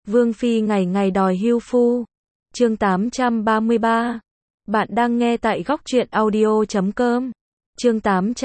Vương phi ngày ngày đòi hưu phu. Chương 833. Bạn đang nghe tại góc truyện audio.com. Chương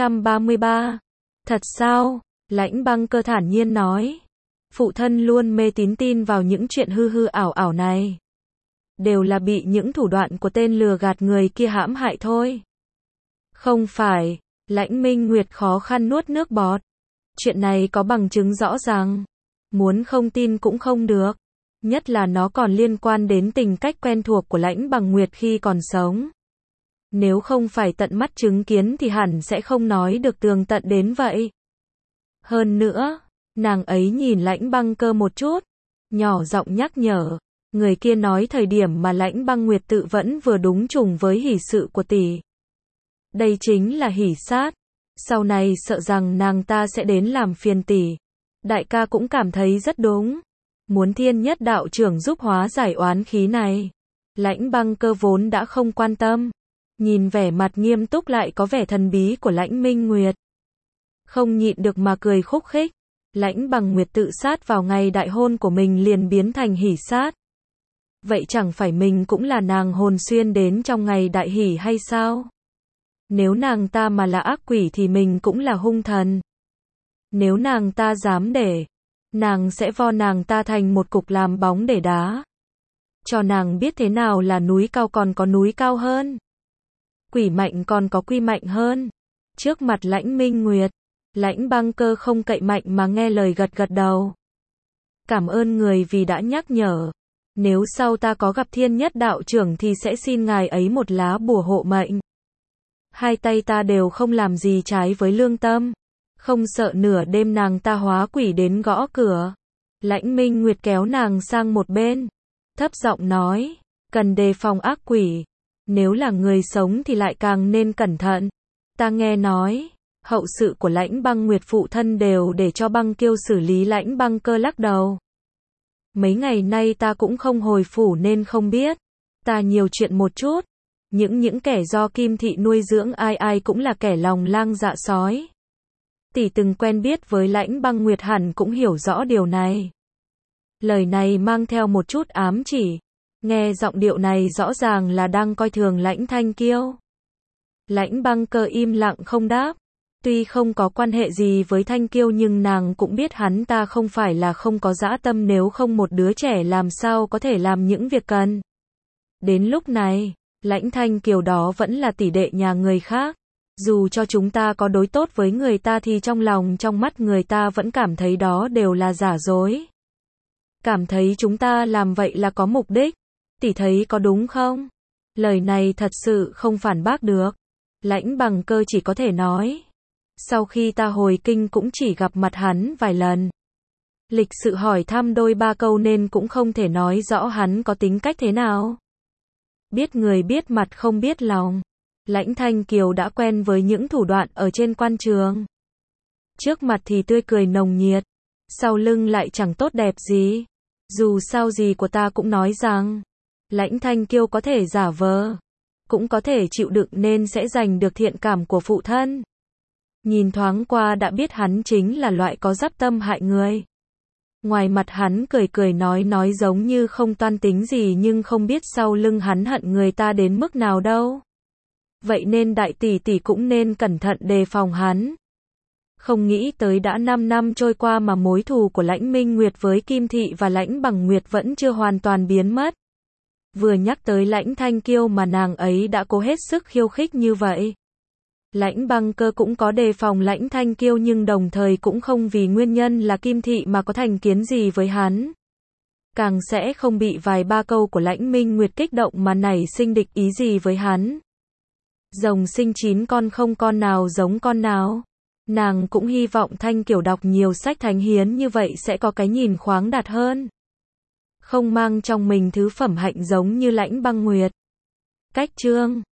833. Thật sao? Lãnh Băng Cơ thản nhiên nói. Phụ thân luôn mê tín tin vào những chuyện hư hư ảo ảo này. Đều là bị những thủ đoạn của tên lừa gạt người kia hãm hại thôi. Không phải. Lãnh Minh Nguyệt khó khăn nuốt nước bọt. Chuyện này có bằng chứng rõ ràng. Muốn không tin cũng không được. Nhất là nó còn liên quan đến tình cách quen thuộc của Lãnh Bằng Nguyệt khi còn sống. Nếu không phải tận mắt chứng kiến thì hẳn sẽ không nói được tường tận đến vậy. Hơn nữa, nàng ấy nhìn Lãnh Băng Cơ một chút, nhỏ giọng nhắc nhở. Người kia nói thời điểm mà Lãnh Băng Nguyệt tự vẫn vừa đúng trùng với hỷ sự của tỷ. Đây chính là hỷ sát. Sau này sợ rằng nàng ta sẽ đến làm phiền tỷ. Đại ca cũng cảm thấy rất đúng. Muốn Thiên Nhất đạo trưởng giúp hóa giải oán khí này. Lãnh Băng Cơ vốn đã không quan tâm. Nhìn vẻ mặt nghiêm túc lại có vẻ thần bí của Lãnh Minh Nguyệt. Không nhịn được mà cười khúc khích. Lãnh Bằng Nguyệt tự sát vào ngày đại hôn của mình liền biến thành hỷ sát. Vậy chẳng phải mình cũng là nàng hồn xuyên đến trong ngày đại hỷ hay sao? Nếu nàng ta mà là ác quỷ thì mình cũng là hung thần. Nếu nàng ta dám để, nàng sẽ vo nàng ta thành một cục làm bóng để đá. Cho nàng biết thế nào là núi cao còn có núi cao hơn. Quỷ mạnh còn có quy mạnh hơn. Trước mặt Lãnh Minh Nguyệt, Lãnh Băng Cơ không cậy mạnh mà nghe lời gật gật đầu. Cảm ơn người vì đã nhắc nhở. Nếu sau ta có gặp Thiên Nhất đạo trưởng thì sẽ xin ngài ấy một lá bùa hộ mệnh. Hai tay ta đều không làm gì trái với lương tâm. Không sợ nửa đêm nàng ta hóa quỷ đến gõ cửa. Lãnh Minh Nguyệt kéo nàng sang một bên. Thấp giọng nói, cần đề phòng ác quỷ. Nếu là người sống thì lại càng nên cẩn thận. Ta nghe nói, hậu sự của Lãnh Băng Nguyệt phụ thân đều để cho Băng Kiêu xử lý. Lãnh Băng Cơ lắc đầu. Mấy ngày nay ta cũng không hồi phủ nên không biết. Ta nhiều chuyện một chút. Những kẻ do Kim Thị nuôi dưỡng ai ai cũng là kẻ lòng lang dạ sói. Tỷ từng quen biết với Lãnh Băng Nguyệt hẳn cũng hiểu rõ điều này. Lời này mang theo một chút ám chỉ. Nghe giọng điệu này rõ ràng là đang coi thường Lãnh Thanh Kiêu. Lãnh Băng Cơ im lặng không đáp. Tuy không có quan hệ gì với Thanh Kiêu nhưng nàng cũng biết hắn ta không phải là không có dã tâm, nếu không một đứa trẻ làm sao có thể làm những việc cần. Đến lúc này, Lãnh Thanh Kiều đó vẫn là tỷ đệ nhà người khác. Dù cho chúng ta có đối tốt với người ta thì trong lòng trong mắt người ta vẫn cảm thấy đó đều là giả dối. Cảm thấy chúng ta làm vậy là có mục đích. Tỷ thấy có đúng không? Lời này thật sự không phản bác được. Lãnh Bằng Cơ chỉ có thể nói. Sau khi ta hồi kinh cũng chỉ gặp mặt hắn vài lần. Lịch sự hỏi thăm đôi ba câu nên cũng không thể nói rõ hắn có tính cách thế nào. Biết người biết mặt không biết lòng. Lãnh Thanh Kiều đã quen với những thủ đoạn ở trên quan trường. Trước mặt thì tươi cười nồng nhiệt. Sau lưng lại chẳng tốt đẹp gì. Dù sao gì của ta cũng nói rằng. Lãnh Thanh Kiều có thể giả vờ. Cũng có thể chịu đựng nên sẽ giành được thiện cảm của phụ thân. Nhìn thoáng qua đã biết hắn chính là loại có dắp tâm hại người. Ngoài mặt hắn cười cười nói giống như không toan tính gì nhưng không biết sau lưng hắn hận người ta đến mức nào đâu. Vậy nên đại tỷ tỷ cũng nên cẩn thận đề phòng hắn. Không nghĩ tới đã 5 năm trôi qua mà mối thù của Lãnh Minh Nguyệt với Kim Thị và Lãnh Bằng Nguyệt vẫn chưa hoàn toàn biến mất. Vừa nhắc tới Lãnh Thanh Kiêu mà nàng ấy đã cố hết sức khiêu khích như vậy. Lãnh Băng Cơ cũng có đề phòng Lãnh Thanh Kiêu nhưng đồng thời cũng không vì nguyên nhân là Kim Thị mà có thành kiến gì với hắn. Càng sẽ không bị vài ba câu của Lãnh Minh Nguyệt kích động mà nảy sinh địch ý gì với hắn. Rồng sinh 9 con không con nào giống con nào. Nàng cũng hy vọng Thanh Kiều đọc nhiều sách thánh hiến như vậy sẽ có cái nhìn khoáng đạt hơn. Không mang trong mình thứ phẩm hạnh giống như Lãnh Băng Nguyệt. Cách chương